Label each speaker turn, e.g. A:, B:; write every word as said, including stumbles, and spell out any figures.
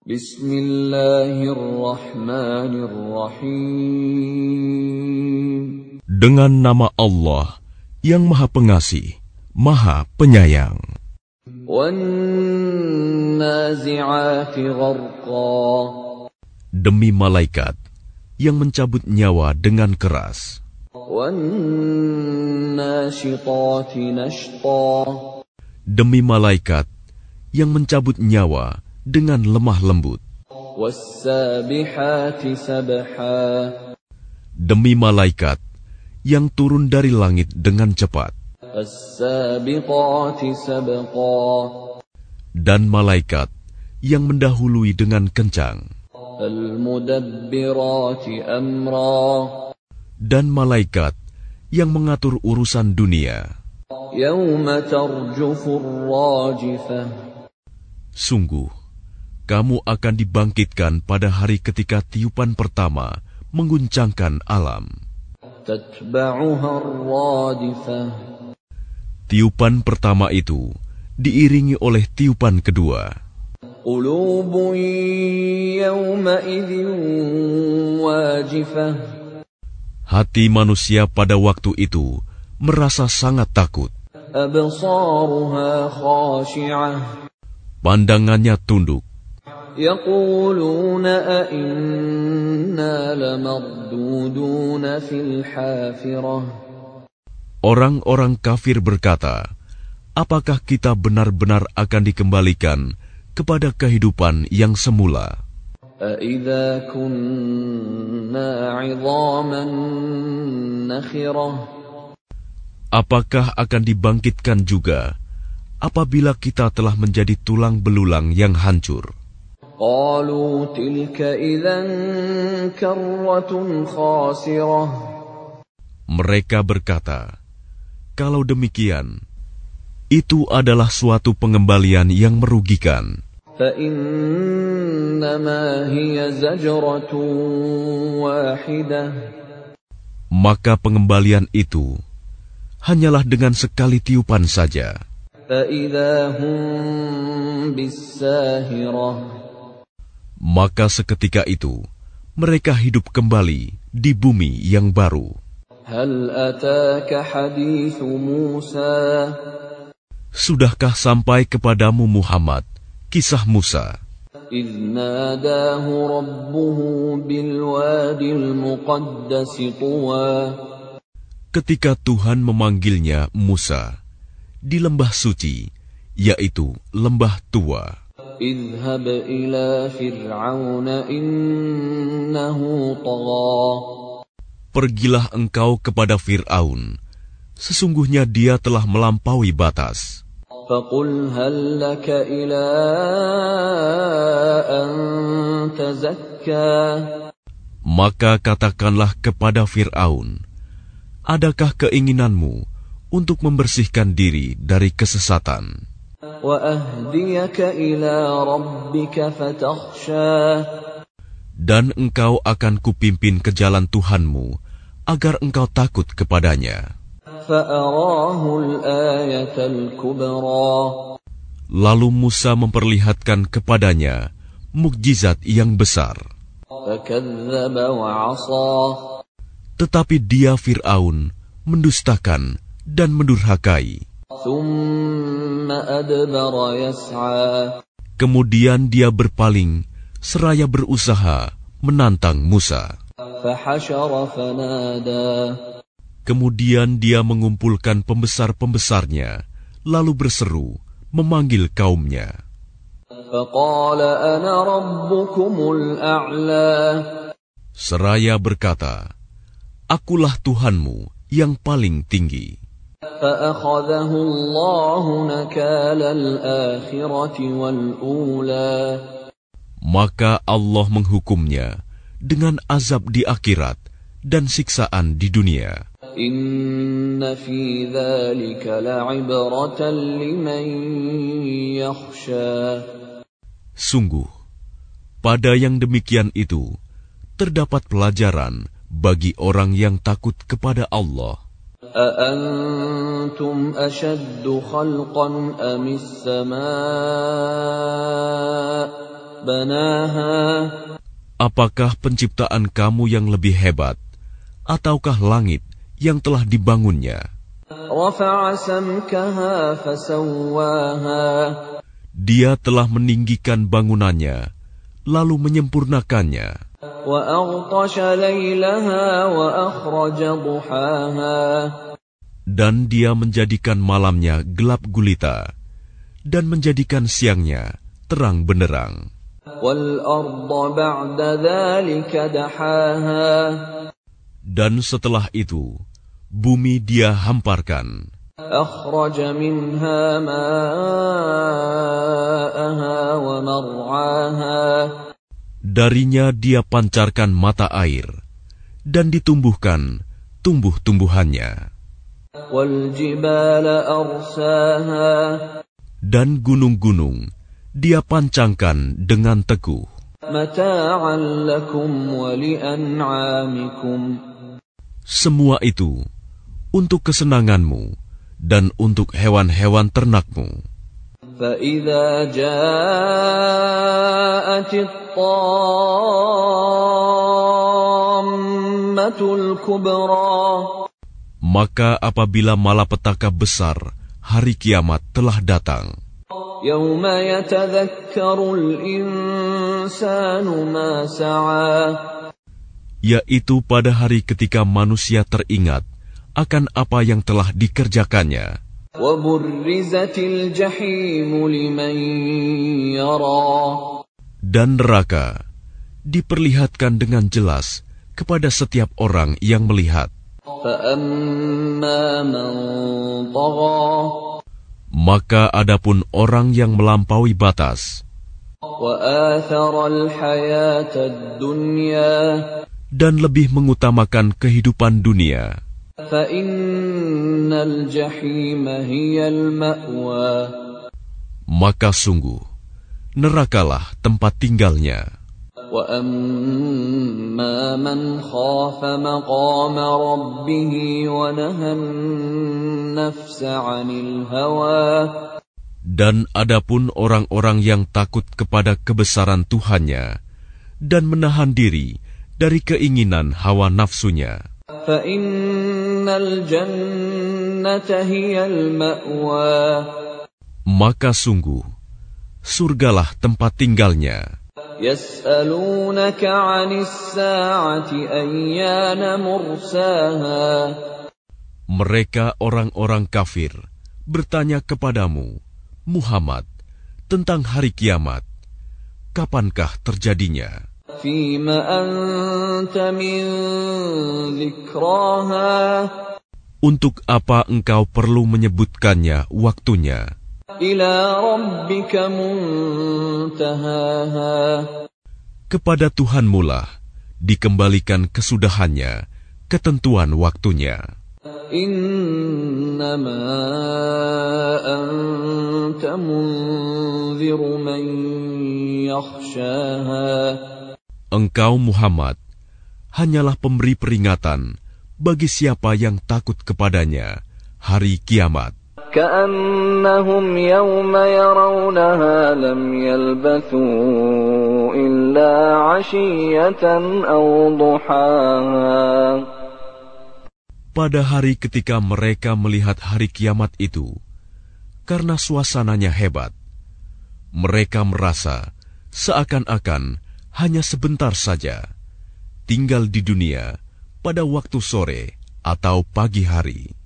A: Bismillahirrahmanirrahim.
B: Dengan nama Allah yang Maha Pengasih, Maha Penyayang.
A: Wan-nazi'ati gharqa.
B: Demi malaikat yang mencabut nyawa dengan keras.
A: Wan-nashitati nashta.
B: Demi malaikat yang mencabut nyawa dengan lemah lembut.
A: Was-sabihati sabha.
B: Demi malaikat yang turun dari langit dengan cepat.
A: As-sabiqati sabqa.
B: Dan malaikat yang mendahului dengan kencang.
A: Al-mudabbirati amra.
B: Dan malaikat yang mengatur urusan dunia.
A: Yawma tarjufur rajifah.
B: Sungguh, kamu akan dibangkitkan pada hari ketika tiupan pertama mengguncangkan alam.
A: Tatba'uha ar-radifah.
B: Tiupan pertama itu diiringi oleh tiupan kedua.
A: Qulubun yawma idzin wajifah.
B: Hati manusia pada waktu itu merasa sangat takut.
A: Absaruha khashi'ah.
B: Pandangannya tunduk.
A: Yaquluna a inna lamarduduna fil hafirah.
B: Orang-orang kafir berkata, apakah kita benar-benar akan dikembalikan kepada kehidupan yang semula?
A: Aidza kunna 'idhaman nakhirah.
B: Apakah akan dibangkitkan juga apabila kita telah menjadi tulang belulang yang hancur?
A: Qalu tilka idzan karratun khasirah.
B: Mereka berkata, kalau demikian, itu adalah suatu pengembalian yang merugikan.
A: Fa innama hiya zajratun wahidah.
B: Maka pengembalian itu hanyalah dengan sekali tiupan saja.
A: Fa idza hum bis-sahirah.
B: Maka seketika itu mereka hidup kembali di bumi yang baru.
A: Hal ataka hadithu Musa.
B: Sudahkah sampai kepadamu Muhammad kisah Musa?
A: إذ ناداه ربه بالوادي المقدس طوى.
B: Ketika Tuhan memanggilnya Musa di lembah suci, yaitu lembah Tua.
A: اذهب إلى فرعون إنه طغى.
B: Pergilah engkau kepada Fir'aun, sesungguhnya dia telah melampaui batas.
A: فقل هل لك إلى أن تزكى.
B: Maka katakanlah kepada Fir'aun, adakah keinginanmu untuk membersihkan diri dari kesesatan?
A: وأهديك إلى ربك فتخشى.
B: Dan engkau akan kupimpin ke jalan Tuhanmu, agar engkau takut kepadanya.
A: فأراه الآية الكبرى.
B: Lalu Musa memperlihatkan kepadanya mukjizat yang besar.
A: فكذب وعصى.
B: Tetapi dia Fir'aun mendustakan dan mendurhakai.
A: ثم أدبر يسعى.
B: Kemudian dia berpaling seraya berusaha menantang Musa.
A: فحشر فنادى.
B: Kemudian dia mengumpulkan pembesar-pembesarnya, lalu berseru, memanggil kaumnya.
A: فقال أنا ربكم الأعلى.
B: Seraya berkata, akulah Tuhanmu yang paling tinggi.
A: فأخذه الله نكال الآخرة والأولى.
B: Maka Allah menghukumnya dengan azab di akhirat dan siksaan di dunia.
A: Inna fi dzalika la'ibratan liman yakhsha.
B: Sungguh, pada yang demikian itu terdapat pelajaran bagi orang yang takut kepada Allah.
A: أأنتم أشد خلقا أم السماء بناها
B: Apakah penciptaan kamu yang lebih hebat, ataukah langit yang telah dibangunnya?
A: رفع سمكها فسواها
B: Dia telah meninggikan bangunannya, lalu menyempurnakannya.
A: وأغطش ليلها وأخرج ضحاها
B: Dan dia menjadikan malamnya gelap gulita, dan menjadikan siangnya terang benderang.
A: وَالْأَرْضَ بَعْدَ ذَلِكَ دَحَاهَا Dan
B: setelah itu, bumi dia hamparkan.
A: أَخْرَجَ مِنْهَا مَاءَهَا وَمَرْعَاهَا
B: Darinya dia pancarkan mata air, dan ditumbuhkan tumbuh-tumbuhannya.
A: وَالْجِبَالَ أَرْسَاهَا
B: Dan gunung-gunung dia pancangkan dengan teguh.
A: مَتَاعًا لَكُمْ وَلِأَنْعَامِكُمْ
B: Semua itu untuk kesenanganmu dan untuk hewan-hewan ternakmu.
A: فَإِذَا جَاءَتِ الطَّامَّةُ الْكُبْرَى
B: Maka apabila malapetaka besar hari kiamat telah datang,
A: يَوْمَ يَتَذَكَّرُ الْإِنسَانُ مَا سَعَى
B: yaitu pada hari ketika manusia teringat akan apa yang telah dikerjakannya.
A: وَبُرِّزَتِ الْجَحِيمُ لِمَنْ يَرَى
B: Dan neraka diperlihatkan dengan jelas kepada setiap orang yang melihat.
A: فَأَمَّا مَنْ طَغَى
B: Maka adapun orang yang melampaui batas
A: وَآثَرَ الْحَيَاةَ الدُّنْيَا
B: dan lebih mengutamakan kehidupan dunia,
A: فَإِنَّ الْجَحِيمَ هِيَ الْمَأْوَى
B: maka sungguh nerakalah tempat tinggalnya.
A: وَأَمَّا مَنْ خَافَ مَقَامَ رَبِّهِ وَنَهَى النَّفْسَ عَنِ الْهَوَى
B: Dan adapun orang-orang yang takut kepada kebesaran Tuhannya dan menahan diri dari keinginan hawa nafsunya,
A: فَإِنَّ الْجَنَّةَ هِيَ الْمَأْوَى
B: maka sungguh surgalah tempat tinggalnya.
A: يَسْأَلُونَكَ عَنِ السَّاعَةِ أَيَّانَ مُرْسَاهَا
B: Mereka orang-orang kafir bertanya kepadamu, Muhammad, tentang hari kiamat. Kapankah terjadinya?
A: فِيمَ أَنْتَ مِنْ ذِكْرَاهَا
B: Untuk apa engkau perlu menyebutkannya waktunya?
A: إِلَى رَبِّكَ مُنْتَهَاهَا
B: Kepada Tuhanmulah dikembalikan kesudahannya, ketentuan waktunya.
A: إِنَّمَا أَنْتَ مُنْذِرُ مَنْ يَخْشَاهَا
B: Engkau Muhammad hanyalah pemberi peringatan bagi siapa yang takut kepadanya hari kiamat.
A: كَأَنَّهُمْ يَوْمَ يَرَوْنَهَا لَمْ يَلْبَثُوا إِلَّا عَشِيَّةً أَوْ ضُحَاهَا
B: Pada hari ketika mereka melihat hari kiamat itu, karena suasananya hebat, mereka merasa seakan-akan hanya sebentar saja tinggal di dunia pada waktu sore atau pagi hari.